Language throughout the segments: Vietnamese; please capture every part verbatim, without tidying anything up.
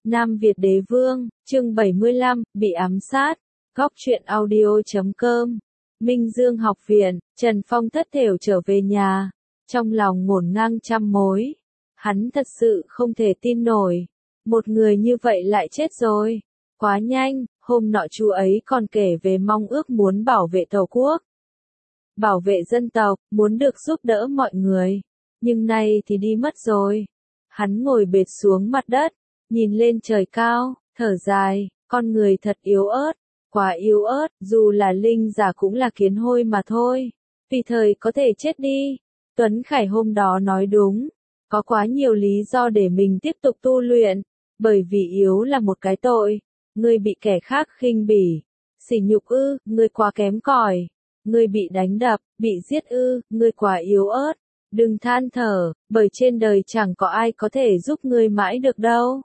Nam Việt Đế Vương, chương bảy mươi lăm, bị ám sát. Góc truyện audio chấm com. Minh Dương học viện, Trần Phong thất thểu trở về nhà, trong lòng ngổn ngang trăm mối. Hắn thật sự không thể tin nổi, một người như vậy lại chết rồi. Quá nhanh, hôm nọ chú ấy còn kể về mong ước muốn bảo vệ Tổ quốc, bảo vệ dân tộc, muốn được giúp đỡ mọi người. Nhưng nay thì đi mất rồi. Hắn ngồi bệt xuống mặt đất, nhìn lên trời cao, thở dài, con người thật yếu ớt, quá yếu ớt, dù là linh giả cũng là kiến hôi mà thôi. Tùy thời có thể chết đi. Tuấn Khải hôm đó nói đúng, có quá nhiều lý do để mình tiếp tục tu luyện, bởi vì yếu là một cái tội. Ngươi bị kẻ khác khinh bỉ, sỉ nhục ư, ngươi quá kém cỏi. Ngươi bị đánh đập, bị giết ư, ngươi quá yếu ớt. Đừng than thở, bởi trên đời chẳng có ai có thể giúp ngươi mãi được đâu.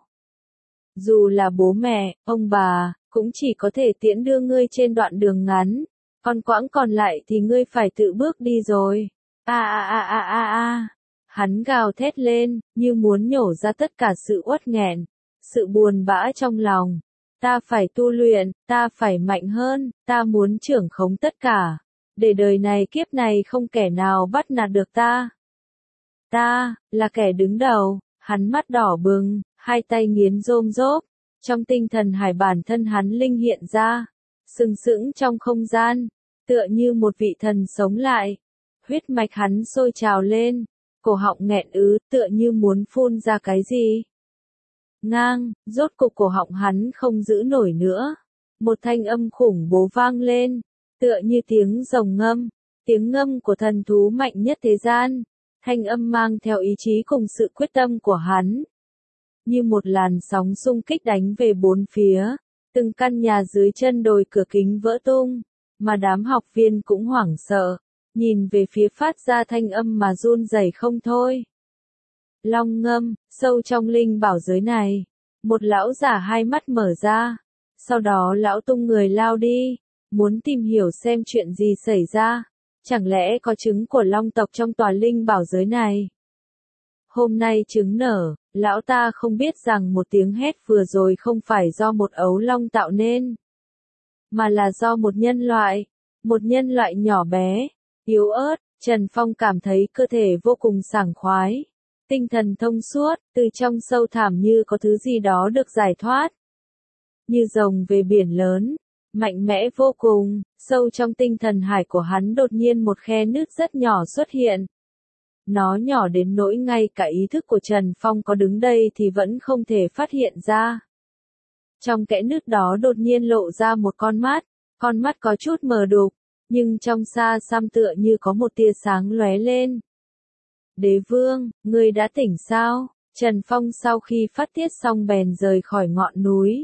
Dù là bố mẹ, ông bà, cũng chỉ có thể tiễn đưa ngươi trên đoạn đường ngắn, còn quãng còn lại thì ngươi phải tự bước đi rồi. A a a a a a. Hắn gào thét lên, như muốn nhổ ra tất cả sự uất nghẹn, sự buồn bã trong lòng. Ta phải tu luyện, ta phải mạnh hơn, ta muốn trưởng khống tất cả, để đời này kiếp này không kẻ nào bắt nạt được ta. Ta, là kẻ đứng đầu. Hắn mắt đỏ bừng, hai tay nghiến rôm rốp, trong tinh thần hải bản thân hắn linh hiện ra, sừng sững trong không gian, tựa như một vị thần sống lại. Huyết mạch hắn sôi trào lên, cổ họng nghẹn ứ, tựa như muốn phun ra cái gì. Ngang, rốt cục cổ họng hắn không giữ nổi nữa. Một thanh âm khủng bố vang lên, tựa như tiếng rồng ngâm, tiếng ngâm của thần thú mạnh nhất thế gian. Thanh âm mang theo ý chí cùng sự quyết tâm của hắn. Như một làn sóng xung kích đánh về bốn phía, từng căn nhà dưới chân đồi cửa kính vỡ tung, mà đám học viên cũng hoảng sợ, nhìn về phía phát ra thanh âm mà run rẩy không thôi. Long ngâm, sâu trong linh bảo giới này, một lão giả hai mắt mở ra, sau đó lão tung người lao đi, muốn tìm hiểu xem chuyện gì xảy ra. Chẳng lẽ có trứng của long tộc trong tòa linh bảo giới này? Hôm nay trứng nở, lão ta không biết rằng một tiếng hét vừa rồi không phải do một ấu long tạo nên, mà là do một nhân loại, một nhân loại nhỏ bé, yếu ớt. Trần Phong cảm thấy cơ thể vô cùng sảng khoái, tinh thần thông suốt, từ trong sâu thẳm như có thứ gì đó được giải thoát. Như rồng về biển lớn, mạnh mẽ vô cùng, sâu trong tinh thần hải của hắn đột nhiên một khe nứt rất nhỏ xuất hiện. Nó nhỏ đến nỗi ngay cả ý thức của Trần Phong có đứng đây thì vẫn không thể phát hiện ra. Trong kẽ nứt đó đột nhiên lộ ra một con mắt, con mắt có chút mờ đục, nhưng trong xa xăm tựa như có một tia sáng lóe lên. Đế Vương, ngươi đã tỉnh sao? Trần Phong sau khi phát tiết xong bèn rời khỏi ngọn núi.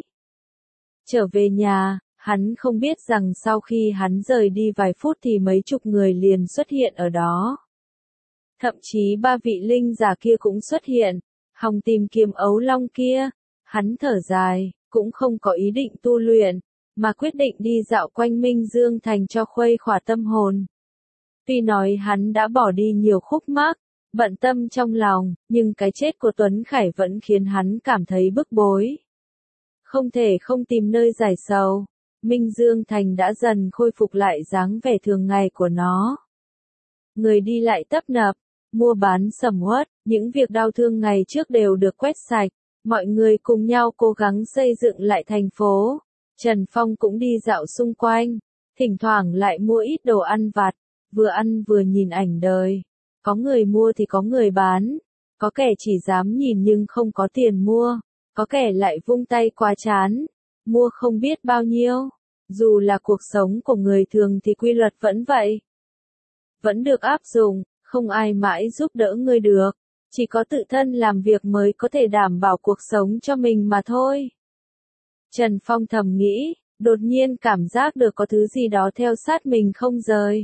Trở về nhà. Hắn không biết rằng sau khi hắn rời đi vài phút thì mấy chục người liền xuất hiện ở đó. Thậm chí ba vị linh giả kia cũng xuất hiện, hòng tìm kiếm ấu long kia. Hắn thở dài, cũng không có ý định tu luyện, mà quyết định đi dạo quanh Minh Dương Thành cho khuây khỏa tâm hồn. Tuy nói hắn đã bỏ đi nhiều khúc mắc, bận tâm trong lòng, nhưng cái chết của Tuấn Khải vẫn khiến hắn cảm thấy bức bối. Không thể không tìm nơi giải sầu. Minh Dương Thành đã dần khôi phục lại dáng vẻ thường ngày của nó. Người đi lại tấp nập, mua bán sầm uất, những việc đau thương ngày trước đều được quét sạch, mọi người cùng nhau cố gắng xây dựng lại thành phố. Trần Phong cũng đi dạo xung quanh, thỉnh thoảng lại mua ít đồ ăn vặt, vừa ăn vừa nhìn ảnh đời. Có người mua thì có người bán, có kẻ chỉ dám nhìn nhưng không có tiền mua, có kẻ lại vung tay qua chán, mua không biết bao nhiêu. Dù là cuộc sống của người thường thì quy luật vẫn vậy. Vẫn được áp dụng, không ai mãi giúp đỡ ngươi được. Chỉ có tự thân làm việc mới có thể đảm bảo cuộc sống cho mình mà thôi. Trần Phong thầm nghĩ, đột nhiên cảm giác được có thứ gì đó theo sát mình không rời.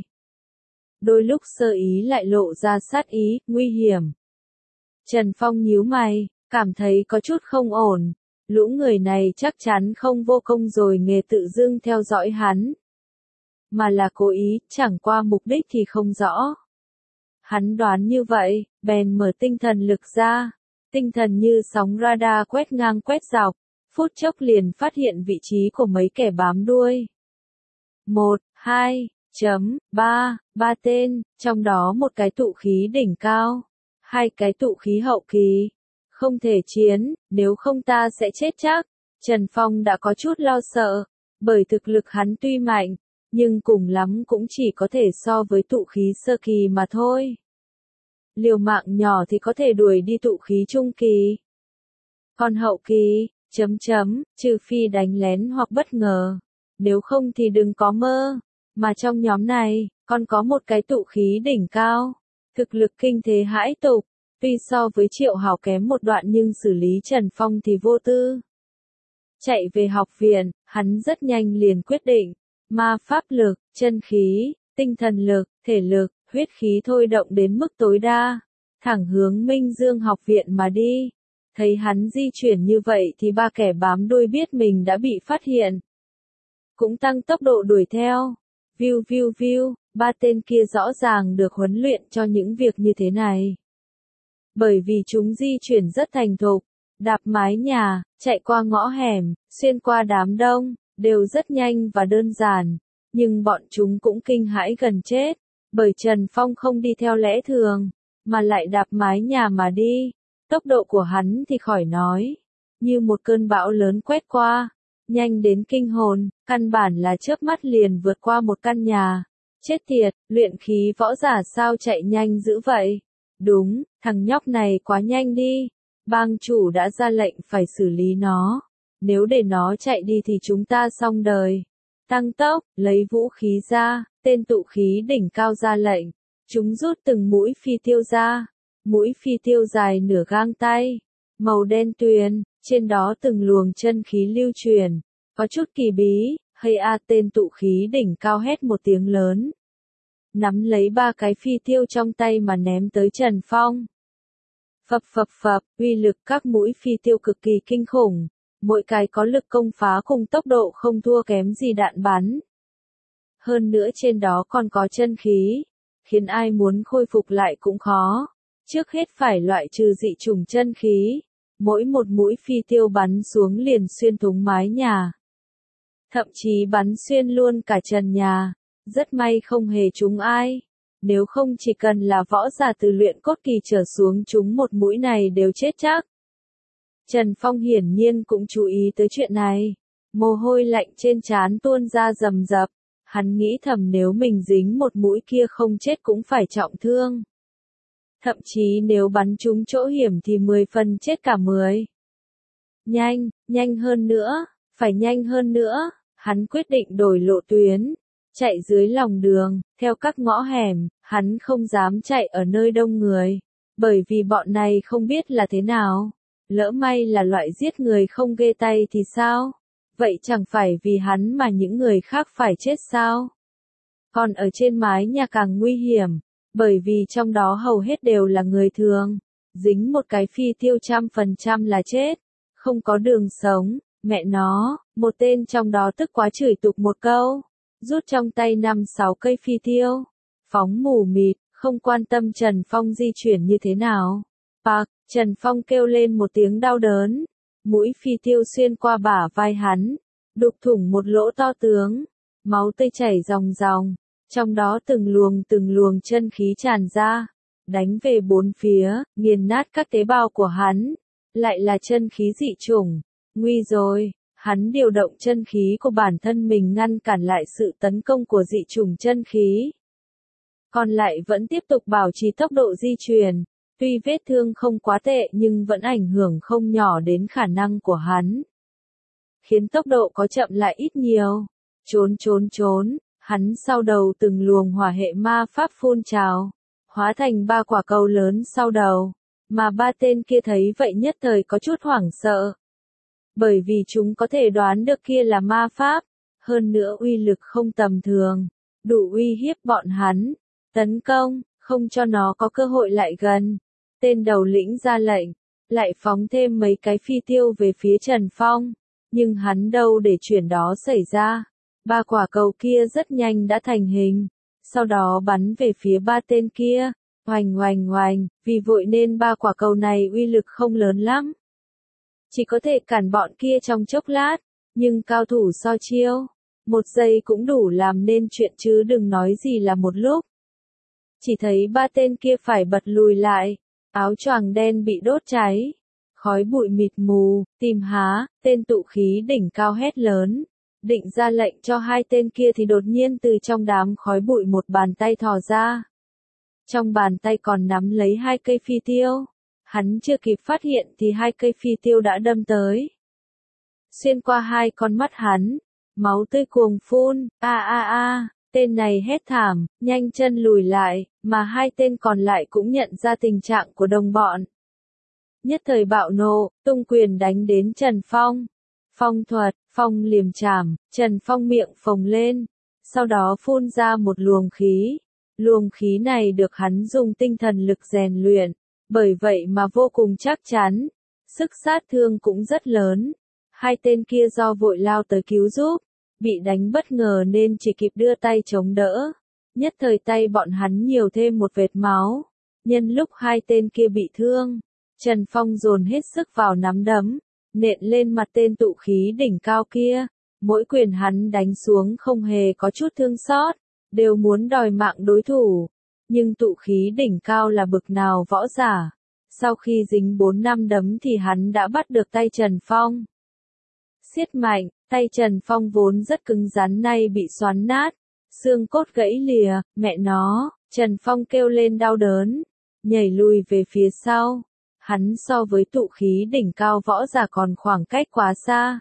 Đôi lúc sơ ý lại lộ ra sát ý, nguy hiểm. Trần Phong nhíu mày, cảm thấy có chút không ổn. Lũ người này chắc chắn không vô công rồi nghề tự dưng theo dõi hắn, mà là cố ý, chẳng qua mục đích thì không rõ. Hắn đoán như vậy, bèn mở tinh thần lực ra, tinh thần như sóng radar quét ngang quét dọc, phút chốc liền phát hiện vị trí của mấy kẻ bám đuôi. Một, hai, chấm, ba, ba tên, trong đó một cái tụ khí đỉnh cao, hai cái tụ khí hậu kỳ. Không thể chiến, nếu không ta sẽ chết chắc. Trần Phong đã có chút lo sợ, bởi thực lực hắn tuy mạnh, nhưng cùng lắm cũng chỉ có thể so với tụ khí sơ kỳ mà thôi. Liều mạng nhỏ thì có thể đuổi đi tụ khí trung kỳ. Còn hậu kỳ, chấm chấm, trừ phi đánh lén hoặc bất ngờ. Nếu không thì đừng có mơ. Mà trong nhóm này, còn có một cái tụ khí đỉnh cao. Thực lực kinh thế hãi tục. Tuy so với Triệu Hào kém một đoạn nhưng xử lý Trần Phong thì vô tư. Chạy về học viện, hắn rất nhanh liền quyết định. Ma pháp lực, chân khí, tinh thần lực, thể lực, huyết khí thôi động đến mức tối đa. Thẳng hướng Minh Dương học viện mà đi. Thấy hắn di chuyển như vậy thì ba kẻ bám đuôi biết mình đã bị phát hiện. Cũng tăng tốc độ đuổi theo. Viu viu viu, ba tên kia rõ ràng được huấn luyện cho những việc như thế này. Bởi vì chúng di chuyển rất thành thục, đạp mái nhà, chạy qua ngõ hẻm, xuyên qua đám đông, đều rất nhanh và đơn giản. Nhưng bọn chúng cũng kinh hãi gần chết, bởi Trần Phong không đi theo lẽ thường, mà lại đạp mái nhà mà đi. Tốc độ của hắn thì khỏi nói, như một cơn bão lớn quét qua, nhanh đến kinh hồn, căn bản là chớp mắt liền vượt qua một căn nhà. Chết tiệt, luyện khí võ giả sao chạy nhanh dữ vậy? Đúng, thằng nhóc này quá nhanh đi. Bang chủ đã ra lệnh phải xử lý nó. Nếu để nó chạy đi thì chúng ta xong đời. Tăng tốc, lấy vũ khí ra, tên tụ khí đỉnh cao ra lệnh. Chúng rút từng mũi phi tiêu ra. Mũi phi tiêu dài nửa gang tay, màu đen tuyền, trên đó từng luồng chân khí lưu truyền, có chút kỳ bí. Hay a, tên tụ khí đỉnh cao hét một tiếng lớn, nắm lấy ba cái phi tiêu trong tay mà ném tới Trần Phong. Phập phập phập, uy lực các mũi phi tiêu cực kỳ kinh khủng, mỗi cái có lực công phá cùng tốc độ không thua kém gì đạn bắn. Hơn nữa trên đó còn có chân khí, khiến ai muốn khôi phục lại cũng khó. Trước hết phải loại trừ dị chủng chân khí, mỗi một mũi phi tiêu bắn xuống liền xuyên thủng mái nhà. Thậm chí bắn xuyên luôn cả trần nhà, rất may không hề trúng ai. Nếu không chỉ cần là võ giả từ luyện cốt kỳ trở xuống trúng một mũi này đều chết chắc. Trần Phong hiển nhiên cũng chú ý tới chuyện này, mồ hôi lạnh trên trán tuôn ra rầm rập, hắn nghĩ thầm nếu mình dính một mũi kia không chết cũng phải trọng thương. Thậm chí nếu bắn trúng chỗ hiểm thì mười phần chết cả mười. Nhanh, nhanh hơn nữa, phải nhanh hơn nữa, hắn quyết định đổi lộ tuyến, chạy dưới lòng đường, theo các ngõ hẻm, hắn không dám chạy ở nơi đông người, bởi vì bọn này không biết là thế nào, lỡ may là loại giết người không ghê tay thì sao? Vậy chẳng phải vì hắn mà những người khác phải chết sao? Còn ở trên mái nhà càng nguy hiểm. Bởi vì trong đó hầu hết đều là người thường, dính một cái phi tiêu trăm phần trăm là chết, không có đường sống, mẹ nó, một tên trong đó tức quá chửi tục một câu, rút trong tay năm sáu cây phi tiêu, phóng mù mịt, không quan tâm Trần Phong di chuyển như thế nào. Bạc, Trần Phong kêu lên một tiếng đau đớn, mũi phi tiêu xuyên qua bả vai hắn, đục thủng một lỗ to tướng, máu tươi chảy ròng ròng. Trong đó từng luồng từng luồng chân khí tràn ra, đánh về bốn phía, nghiền nát các tế bào của hắn. Lại là chân khí dị chủng. Nguy rồi, hắn điều động chân khí của bản thân mình ngăn cản lại sự tấn công của dị chủng chân khí. Còn lại vẫn tiếp tục bảo trì tốc độ di chuyển. Tuy vết thương không quá tệ nhưng vẫn ảnh hưởng không nhỏ đến khả năng của hắn. Khiến tốc độ có chậm lại ít nhiều. Trốn trốn trốn. Hắn sau đầu từng luồng hỏa hệ ma pháp phun trào, hóa thành ba quả cầu lớn sau đầu, mà ba tên kia thấy vậy nhất thời có chút hoảng sợ. Bởi vì chúng có thể đoán được kia là ma pháp, hơn nữa uy lực không tầm thường, đủ uy hiếp bọn hắn, tấn công, không cho nó có cơ hội lại gần. Tên đầu lĩnh ra lệnh, lại phóng thêm mấy cái phi tiêu về phía Trần Phong, nhưng hắn đâu để chuyện đó xảy ra. Ba quả cầu kia rất nhanh đã thành hình, sau đó bắn về phía ba tên kia, oành oành oành, vì vội nên ba quả cầu này uy lực không lớn lắm. chỉ có thể cản bọn kia trong chốc lát, nhưng cao thủ so chiêu, một giây cũng đủ làm nên chuyện chứ đừng nói gì là một lúc. Chỉ thấy ba tên kia phải bật lùi lại, áo choàng đen bị đốt cháy, khói bụi mịt mù, tìm há, tên tụ khí đỉnh cao hét lớn, định ra lệnh cho hai tên kia thì đột nhiên từ trong đám khói bụi một bàn tay thò ra. Trong bàn tay còn nắm lấy hai cây phi tiêu, hắn chưa kịp phát hiện thì hai cây phi tiêu đã đâm tới. Xuyên qua hai con mắt hắn, máu tươi cuồng phun, a a a, tên này hét thảm, nhanh chân lùi lại, mà hai tên còn lại cũng nhận ra tình trạng của đồng bọn. Nhất thời bạo nộ, tung quyền đánh đến Trần Phong. Phong thuật, phong liềm chảm, Trần Phong miệng phồng lên, sau đó phun ra một luồng khí. Luồng khí này được hắn dùng tinh thần lực rèn luyện, bởi vậy mà vô cùng chắc chắn, sức sát thương cũng rất lớn. Hai tên kia do vội lao tới cứu giúp, bị đánh bất ngờ nên chỉ kịp đưa tay chống đỡ. Nhất thời tay bọn hắn nhiều thêm một vệt máu. Nhân lúc hai tên kia bị thương, Trần Phong dồn hết sức vào nắm đấm, nện lên mặt tên tụ khí đỉnh cao kia. Mỗi quyền hắn đánh xuống không hề có chút thương xót, đều muốn đòi mạng đối thủ. Nhưng tụ khí đỉnh cao là bực nào võ giả. Sau khi dính bốn năm đấm thì hắn đã bắt được tay Trần Phong. Siết mạnh, tay Trần Phong vốn rất cứng rắn nay bị xoắn nát, xương cốt gãy lìa, mẹ nó, Trần Phong kêu lên đau đớn, nhảy lùi về phía sau. Hắn so với tụ khí đỉnh cao võ giả còn khoảng cách quá xa.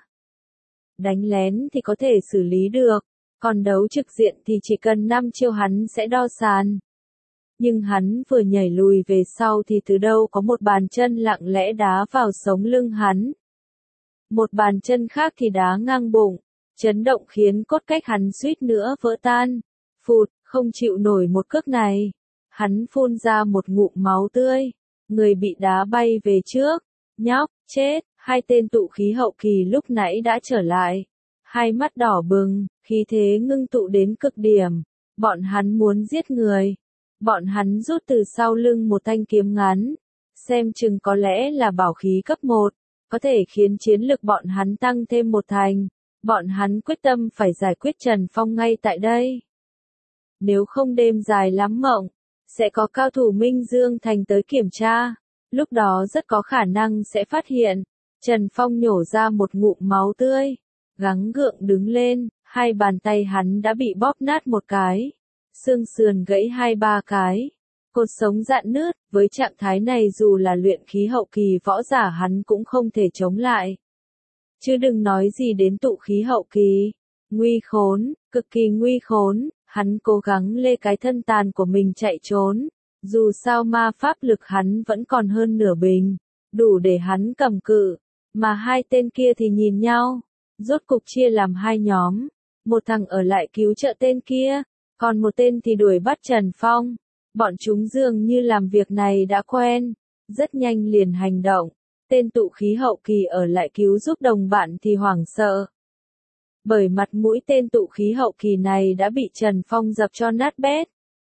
Đánh lén thì có thể xử lý được, còn đấu trực diện thì chỉ cần năm chiêu hắn sẽ đo sàn. Nhưng hắn vừa nhảy lùi về sau thì từ đâu có một bàn chân lặng lẽ đá vào sống lưng hắn. Một bàn chân khác thì đá ngang bụng, chấn động khiến cốt cách hắn suýt nữa vỡ tan. Phụt, không chịu nổi một cước này. Hắn phun ra một ngụm máu tươi, người bị đá bay về trước. Nhóc, chết, hai tên tụ khí hậu kỳ lúc nãy đã trở lại. Hai mắt đỏ bừng, khí thế ngưng tụ đến cực điểm. Bọn hắn muốn giết người. Bọn hắn rút từ sau lưng một thanh kiếm ngắn. Xem chừng có lẽ là bảo khí cấp một. Có thể khiến chiến lực bọn hắn tăng thêm một thành. Bọn hắn quyết tâm phải giải quyết Trần Phong ngay tại đây. Nếu không đêm dài lắm mộng, sẽ có cao thủ Minh Dương Thành tới kiểm tra. Lúc đó rất có khả năng sẽ phát hiện. Trần Phong nhổ ra một ngụm máu tươi. Gắng gượng đứng lên, hai bàn tay hắn đã bị bóp nát một cái. Xương sườn gãy hai ba cái. Cột sống rạn nứt, với trạng thái này dù là luyện khí hậu kỳ võ giả hắn cũng không thể chống lại. Chứ đừng nói gì đến tụ khí hậu kỳ. Nguy khốn, cực kỳ nguy khốn, hắn cố gắng lê cái thân tàn của mình chạy trốn. Dù sao ma pháp lực hắn vẫn còn hơn nửa bình, đủ để hắn cầm cự. Mà hai tên kia thì nhìn nhau, rốt cục chia làm hai nhóm. Một thằng ở lại cứu trợ tên kia, còn một tên thì đuổi bắt Trần Phong. Bọn chúng dường như làm việc này đã quen, rất nhanh liền hành động. Tên tụ khí hậu kỳ ở lại cứu giúp đồng bạn thì hoảng sợ. Bởi mặt mũi tên tụ khí hậu kỳ này đã bị Trần Phong dập cho nát bét.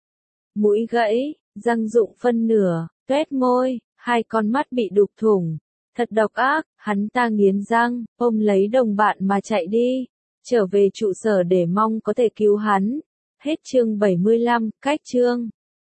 Mũi gãy, răng rụng phân nửa, tuét môi, hai con mắt bị đục thủng. Thật độc ác, hắn ta nghiến răng, ôm lấy đồng bạn mà chạy đi. Trở về trụ sở để mong có thể cứu hắn. Hết chương bảy mươi lăm, cách chương.